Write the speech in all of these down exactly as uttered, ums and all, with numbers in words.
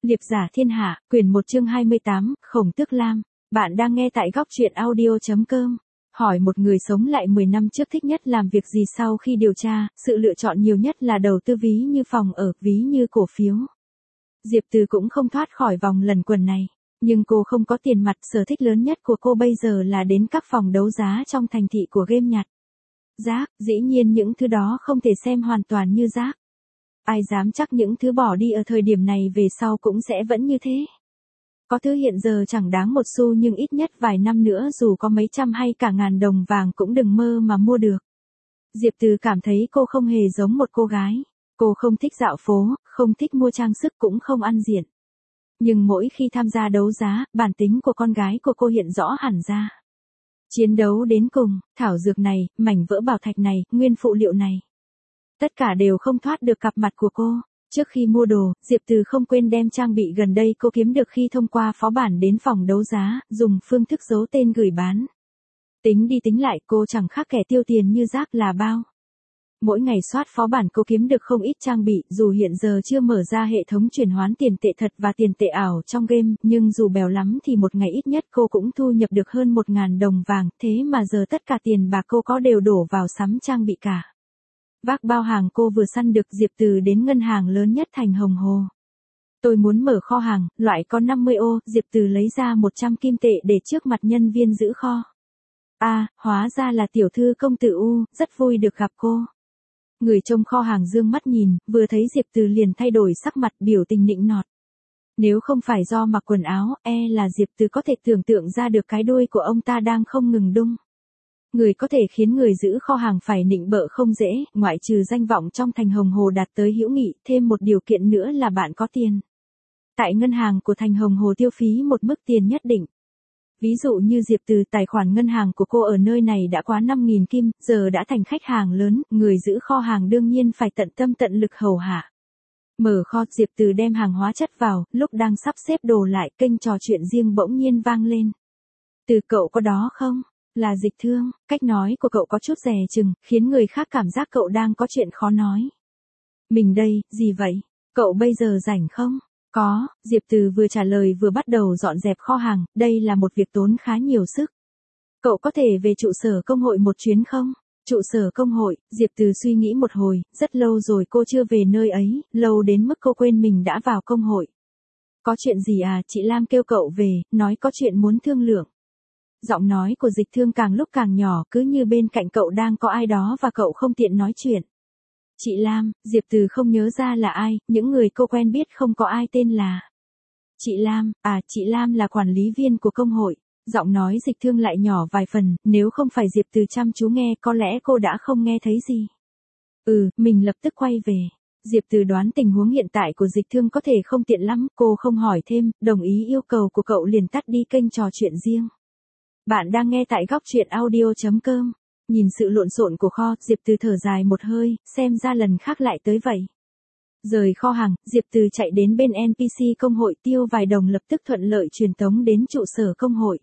Liệp giả thiên hạ, quyển một chương hai mươi tám, Khổng Tước Lam. Bạn đang nghe tại góc truyện audio.com. Hỏi một người sống lại mười năm trước thích nhất làm việc gì sau khi điều tra, sự lựa chọn nhiều nhất là đầu tư ví như phòng ở, ví như cổ phiếu. Diệp Từ cũng không thoát khỏi vòng lẩn quẩn này. Nhưng cô không có tiền mặt, sở thích lớn nhất của cô bây giờ là đến các phòng đấu giá trong thành thị của game nhặt. Rác, dĩ nhiên những thứ đó không thể xem hoàn toàn như rác. Ai dám chắc những thứ bỏ đi ở thời điểm này về sau cũng sẽ vẫn như thế. Có thứ hiện giờ chẳng đáng một xu nhưng ít nhất vài năm nữa dù có mấy trăm hay cả ngàn đồng vàng cũng đừng mơ mà mua được. Diệp Từ cảm thấy cô không hề giống một cô gái. Cô không thích dạo phố, không thích mua trang sức cũng không ăn diện. Nhưng mỗi khi tham gia đấu giá, bản tính của con gái của cô hiện rõ hẳn ra. Chiến đấu đến cùng, thảo dược này, mảnh vỡ bảo thạch này, nguyên phụ liệu này. Tất cả đều không thoát được cặp mặt của cô. Trước khi mua đồ, Diệp Từ không quên đem trang bị gần đây cô kiếm được khi thông qua phó bản đến phòng đấu giá, dùng phương thức giấu tên gửi bán. Tính đi tính lại cô chẳng khác kẻ tiêu tiền như rác là bao. Mỗi ngày soát phó bản cô kiếm được không ít trang bị, dù hiện giờ chưa mở ra hệ thống chuyển hoán tiền tệ thật và tiền tệ ảo trong game, nhưng dù bèo lắm thì một ngày ít nhất cô cũng thu nhập được hơn một ngàn đồng vàng, thế mà giờ tất cả tiền bạc cô có đều đổ vào sắm trang bị cả. Vác bao hàng cô vừa săn được, Diệp Từ đến ngân hàng lớn nhất thành Hồng Hồ. Tôi muốn mở kho hàng, loại có năm mươi ô, Diệp Từ lấy ra một trăm kim tệ để trước mặt nhân viên giữ kho. À, hóa ra là tiểu thư công tử U, rất vui được gặp cô. Người trông kho hàng dương mắt nhìn, vừa thấy Diệp Từ liền thay đổi sắc mặt, biểu tình nịnh nọt. Nếu không phải do mặc quần áo, e là Diệp Từ có thể tưởng tượng ra được cái đuôi của ông ta đang không ngừng đung. Người có thể khiến người giữ kho hàng phải nịnh bợ không dễ, ngoại trừ danh vọng trong thành Hồng Hồ đạt tới hữu nghị, thêm một điều kiện nữa là bạn có tiền. Tại ngân hàng của thành Hồng Hồ tiêu phí một mức tiền nhất định. Ví dụ như Diệp Từ, tài khoản ngân hàng của cô ở nơi này đã quá năm nghìn kim, giờ đã thành khách hàng lớn, người giữ kho hàng đương nhiên phải tận tâm tận lực hầu hạ. Mở kho, Diệp Từ đem hàng hóa chất vào, lúc đang sắp xếp đồ lại, kênh trò chuyện riêng bỗng nhiên vang lên. Từ cậu có đó không? Là Dịch Thương, cách nói của cậu có chút dè chừng, khiến người khác cảm giác cậu đang có chuyện khó nói. Mình đây, gì vậy? Cậu bây giờ rảnh không? Có, Diệp Từ vừa trả lời vừa bắt đầu dọn dẹp kho hàng, đây là một việc tốn khá nhiều sức. Cậu có thể về trụ sở công hội một chuyến không? Trụ sở công hội, Diệp Từ suy nghĩ một hồi, rất lâu rồi cô chưa về nơi ấy, lâu đến mức cô quên mình đã vào công hội. Có chuyện gì à, chị Lam kêu cậu về, nói có chuyện muốn thương lượng. Giọng nói của Dịch Thương càng lúc càng nhỏ, cứ như bên cạnh cậu đang có ai đó và cậu không tiện nói chuyện. Chị Lam, Diệp Từ không nhớ ra là ai, những người cô quen biết không có ai tên là chị Lam. À, chị Lam là quản lý viên của công hội. Giọng nói Dịch Thương lại nhỏ vài phần, nếu không phải Diệp Từ chăm chú nghe có lẽ cô đã không nghe thấy gì. Ừ, mình lập tức quay về. Diệp Từ đoán tình huống hiện tại của Dịch Thương có thể không tiện lắm, cô không hỏi thêm, đồng ý yêu cầu của cậu liền tắt đi kênh trò chuyện riêng. Bạn đang nghe tại góc truyện audio.com. Nhìn sự lộn xộn của kho, Diệp Từ thở dài một hơi, xem ra lần khác lại tới vậy. Rời kho hàng, Diệp Từ chạy đến bên en pê xê công hội, tiêu vài đồng lập tức thuận lợi truyền tống đến trụ sở công hội.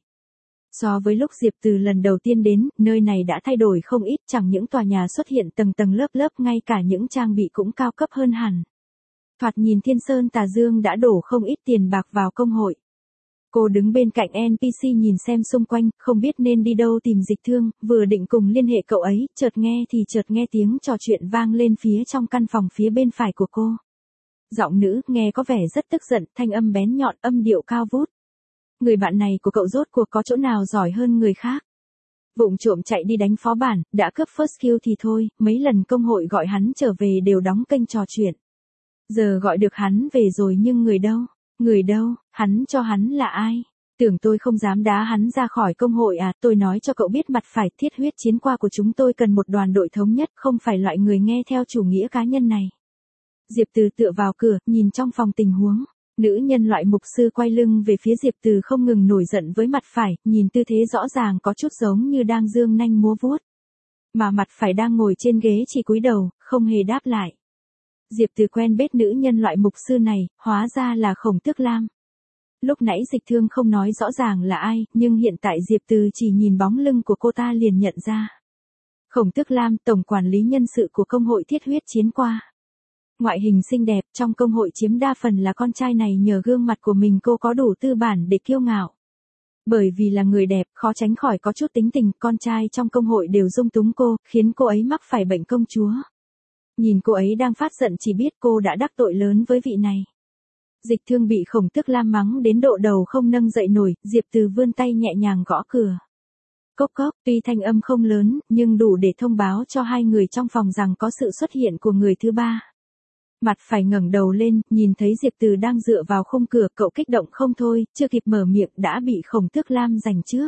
So với lúc Diệp Từ lần đầu tiên đến, nơi này đã thay đổi không ít, chẳng những tòa nhà xuất hiện tầng tầng lớp lớp, ngay cả những trang bị cũng cao cấp hơn hẳn. Thoạt nhìn Thiên Sơn Tà Dương đã đổ không ít tiền bạc vào công hội. Cô đứng bên cạnh en pê xê nhìn xem xung quanh, không biết nên đi đâu tìm Dịch Thương, vừa định cùng liên hệ cậu ấy, chợt nghe thì chợt nghe tiếng trò chuyện vang lên phía trong căn phòng phía bên phải của cô. Giọng nữ, nghe có vẻ rất tức giận, thanh âm bén nhọn, âm điệu cao vút. Người bạn này của cậu rốt cuộc có chỗ nào giỏi hơn người khác? Vụng trộm chạy đi đánh phó bản, đã cướp first kill thì thôi, mấy lần công hội gọi hắn trở về đều đóng kênh trò chuyện. Giờ gọi được hắn về rồi nhưng người đâu? Người đâu, hắn cho hắn là ai? Tưởng tôi không dám đá hắn ra khỏi công hội à, tôi nói cho cậu biết mặt phải, thiết huyết chiến qua của chúng tôi cần một đoàn đội thống nhất, không phải loại người nghe theo chủ nghĩa cá nhân này. Diệp Từ tựa vào cửa, nhìn trong phòng tình huống. Nữ nhân loại mục sư quay lưng về phía Diệp Từ không ngừng nổi giận với mặt phải, nhìn tư thế rõ ràng có chút giống như đang giương nanh múa vuốt. Mà mặt phải đang ngồi trên ghế chỉ cúi đầu, không hề đáp lại. Diệp Từ quen biết nữ nhân loại mục sư này, hóa ra là Khổng Tước Lam. Lúc nãy Dịch Thương không nói rõ ràng là ai, nhưng hiện tại Diệp Từ chỉ nhìn bóng lưng của cô ta liền nhận ra. Khổng Tước Lam, tổng quản lý nhân sự của công hội thiết huyết chiến qua. Ngoại hình xinh đẹp, trong công hội chiếm đa phần là con trai này, nhờ gương mặt của mình cô có đủ tư bản để kiêu ngạo. Bởi vì là người đẹp, khó tránh khỏi có chút tính tình, con trai trong công hội đều dung túng cô, khiến cô ấy mắc phải bệnh công chúa. Nhìn cô ấy đang phát giận chỉ biết cô đã đắc tội lớn với vị này. Dịch Thương bị Khổng Tước Lam mắng đến độ đầu không nâng dậy nổi, Diệp Từ vươn tay nhẹ nhàng gõ cửa. Cốc cốc, tuy thanh âm không lớn, nhưng đủ để thông báo cho hai người trong phòng rằng có sự xuất hiện của người thứ ba. Mặt phải ngẩng đầu lên, nhìn thấy Diệp Từ đang dựa vào khung cửa, cậu kích động không thôi, chưa kịp mở miệng đã bị Khổng Tước Lam giành trước.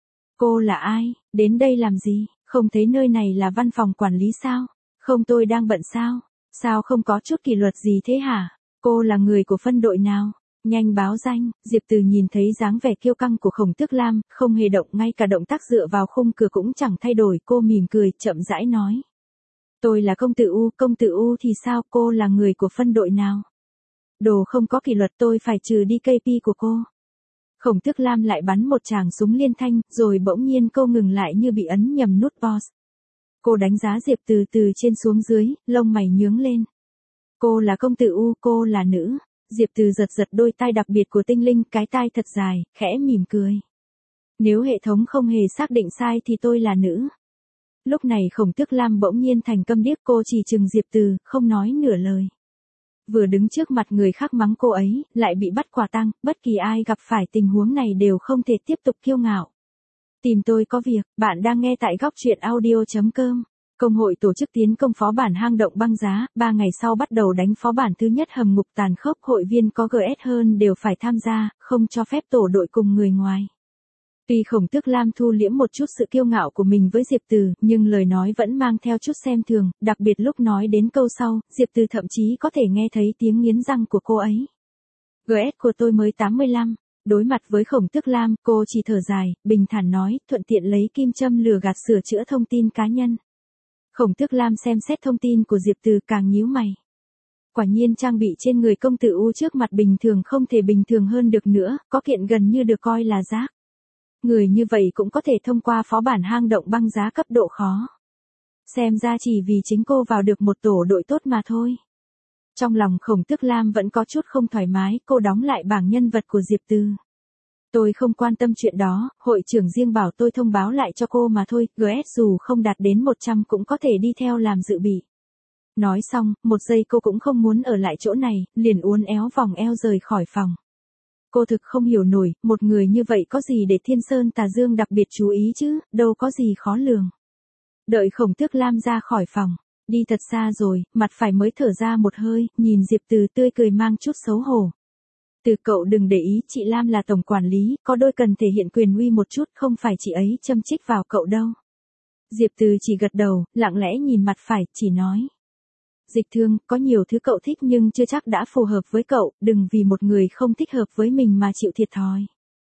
Cô là ai, đến đây làm gì, không thấy nơi này là văn phòng quản lý sao? Không, tôi đang bận sao? Sao không có chút kỷ luật gì thế hả? Cô là người của phân đội nào? Nhanh báo danh. Diệp Từ nhìn thấy dáng vẻ kiêu căng của Khổng Tước Lam, không hề động, ngay cả động tác dựa vào khung cửa cũng chẳng thay đổi, cô mỉm cười, chậm rãi nói. Tôi là công tử U, công tử U thì sao, cô là người của phân đội nào? Đồ không có kỷ luật, tôi phải trừ đi ca pê của cô. Khổng Tước Lam lại bắn một tràng súng liên thanh, rồi bỗng nhiên cô ngừng lại như bị ấn nhầm nút pause. Cô đánh giá Diệp Từ từ trên xuống dưới, lông mày nhướng lên. Cô là công tử U, cô là nữ. Diệp Từ giật giật đôi tai đặc biệt của tinh linh, cái tai thật dài, khẽ mỉm cười. Nếu hệ thống không hề xác định sai thì tôi là nữ. Lúc này Khổng Tước Lam bỗng nhiên thành câm điếc, cô chỉ trừng Diệp Từ, không nói nửa lời. Vừa đứng trước mặt người khác mắng cô ấy, lại bị bắt quả tang, bất kỳ ai gặp phải tình huống này đều không thể tiếp tục kiêu ngạo. Tìm tôi có việc, bạn đang nghe tại góc truyện audio chấm com. Công hội tổ chức tiến công phó bản hang động băng giá, ba ngày sau bắt đầu đánh phó bản thứ nhất hầm ngục tàn khốc, hội viên có giê ét hơn đều phải tham gia, không cho phép tổ đội cùng người ngoài. Tuy Khổng Tước Lam thu liễm một chút sự kiêu ngạo của mình với Diệp Từ, nhưng lời nói vẫn mang theo chút xem thường, đặc biệt lúc nói đến câu sau, Diệp Từ thậm chí có thể nghe thấy tiếng nghiến răng của cô ấy. giê ét của tôi mới tám mươi lăm. Đối mặt với Khổng Tước Lam, cô chỉ thở dài, bình thản nói, thuận tiện lấy kim châm lừa gạt sửa chữa thông tin cá nhân. Khổng Tước Lam xem xét thông tin của Diệp Từ càng nhíu mày. Quả nhiên trang bị trên người công tử U trước mặt bình thường không thể bình thường hơn được nữa, có kiện gần như được coi là rác. Người như vậy cũng có thể thông qua phó bản hang động băng giá cấp độ khó. Xem ra chỉ vì chính cô vào được một tổ đội tốt mà thôi. Trong lòng Khổng Tước Lam vẫn có chút không thoải mái, cô đóng lại bảng nhân vật của Diệp Từ. Tôi không quan tâm chuyện đó, hội trưởng riêng bảo tôi thông báo lại cho cô mà thôi, giê ét dù không đạt đến một trăm cũng có thể đi theo làm dự bị. Nói xong, một giây cô cũng không muốn ở lại chỗ này, liền uốn éo vòng eo rời khỏi phòng. Cô thực không hiểu nổi, một người như vậy có gì để Thiên Sơn Tà Dương đặc biệt chú ý chứ, đâu có gì khó lường. Đợi Khổng Tước Lam ra khỏi phòng, đi thật xa rồi, mặt phải mới thở ra một hơi, nhìn Diệp Từ tươi cười mang chút xấu hổ. Từ cậu đừng để ý, chị Lam là tổng quản lý, có đôi cần thể hiện quyền uy một chút, không phải chị ấy châm chích vào cậu đâu. Diệp Từ chỉ gật đầu, lặng lẽ nhìn mặt phải, chỉ nói. Dịch Thương, có nhiều thứ cậu thích nhưng chưa chắc đã phù hợp với cậu, đừng vì một người không thích hợp với mình mà chịu thiệt thòi.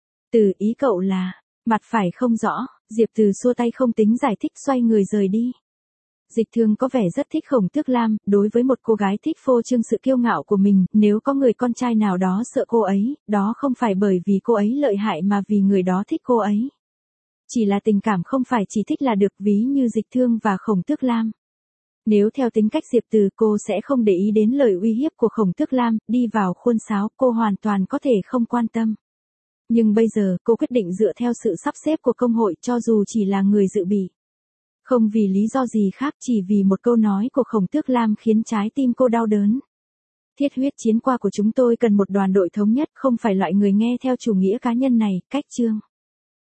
Từ ý cậu là, mặt phải không rõ, Diệp Từ xua tay không tính giải thích, xoay người rời đi. Dịch Thương có vẻ rất thích Khổng Tước Lam, đối với một cô gái thích phô trương sự kiêu ngạo của mình, nếu có người con trai nào đó sợ cô ấy, đó không phải bởi vì cô ấy lợi hại mà vì người đó thích cô ấy. Chỉ là tình cảm không phải chỉ thích là được, ví như Dịch Thương và Khổng Tước Lam. Nếu theo tính cách Diệp Từ, cô sẽ không để ý đến lời uy hiếp của Khổng Tước Lam, đi vào khuôn sáo, cô hoàn toàn có thể không quan tâm. Nhưng bây giờ, cô quyết định dựa theo sự sắp xếp của công hội, cho dù chỉ là người dự bị. Không vì lý do gì khác, chỉ vì một câu nói của Khổng Tước Lam khiến trái tim cô đau đớn. Thiết huyết chiến qua của chúng tôi cần một đoàn đội thống nhất, không phải loại người nghe theo chủ nghĩa cá nhân này, cách chương.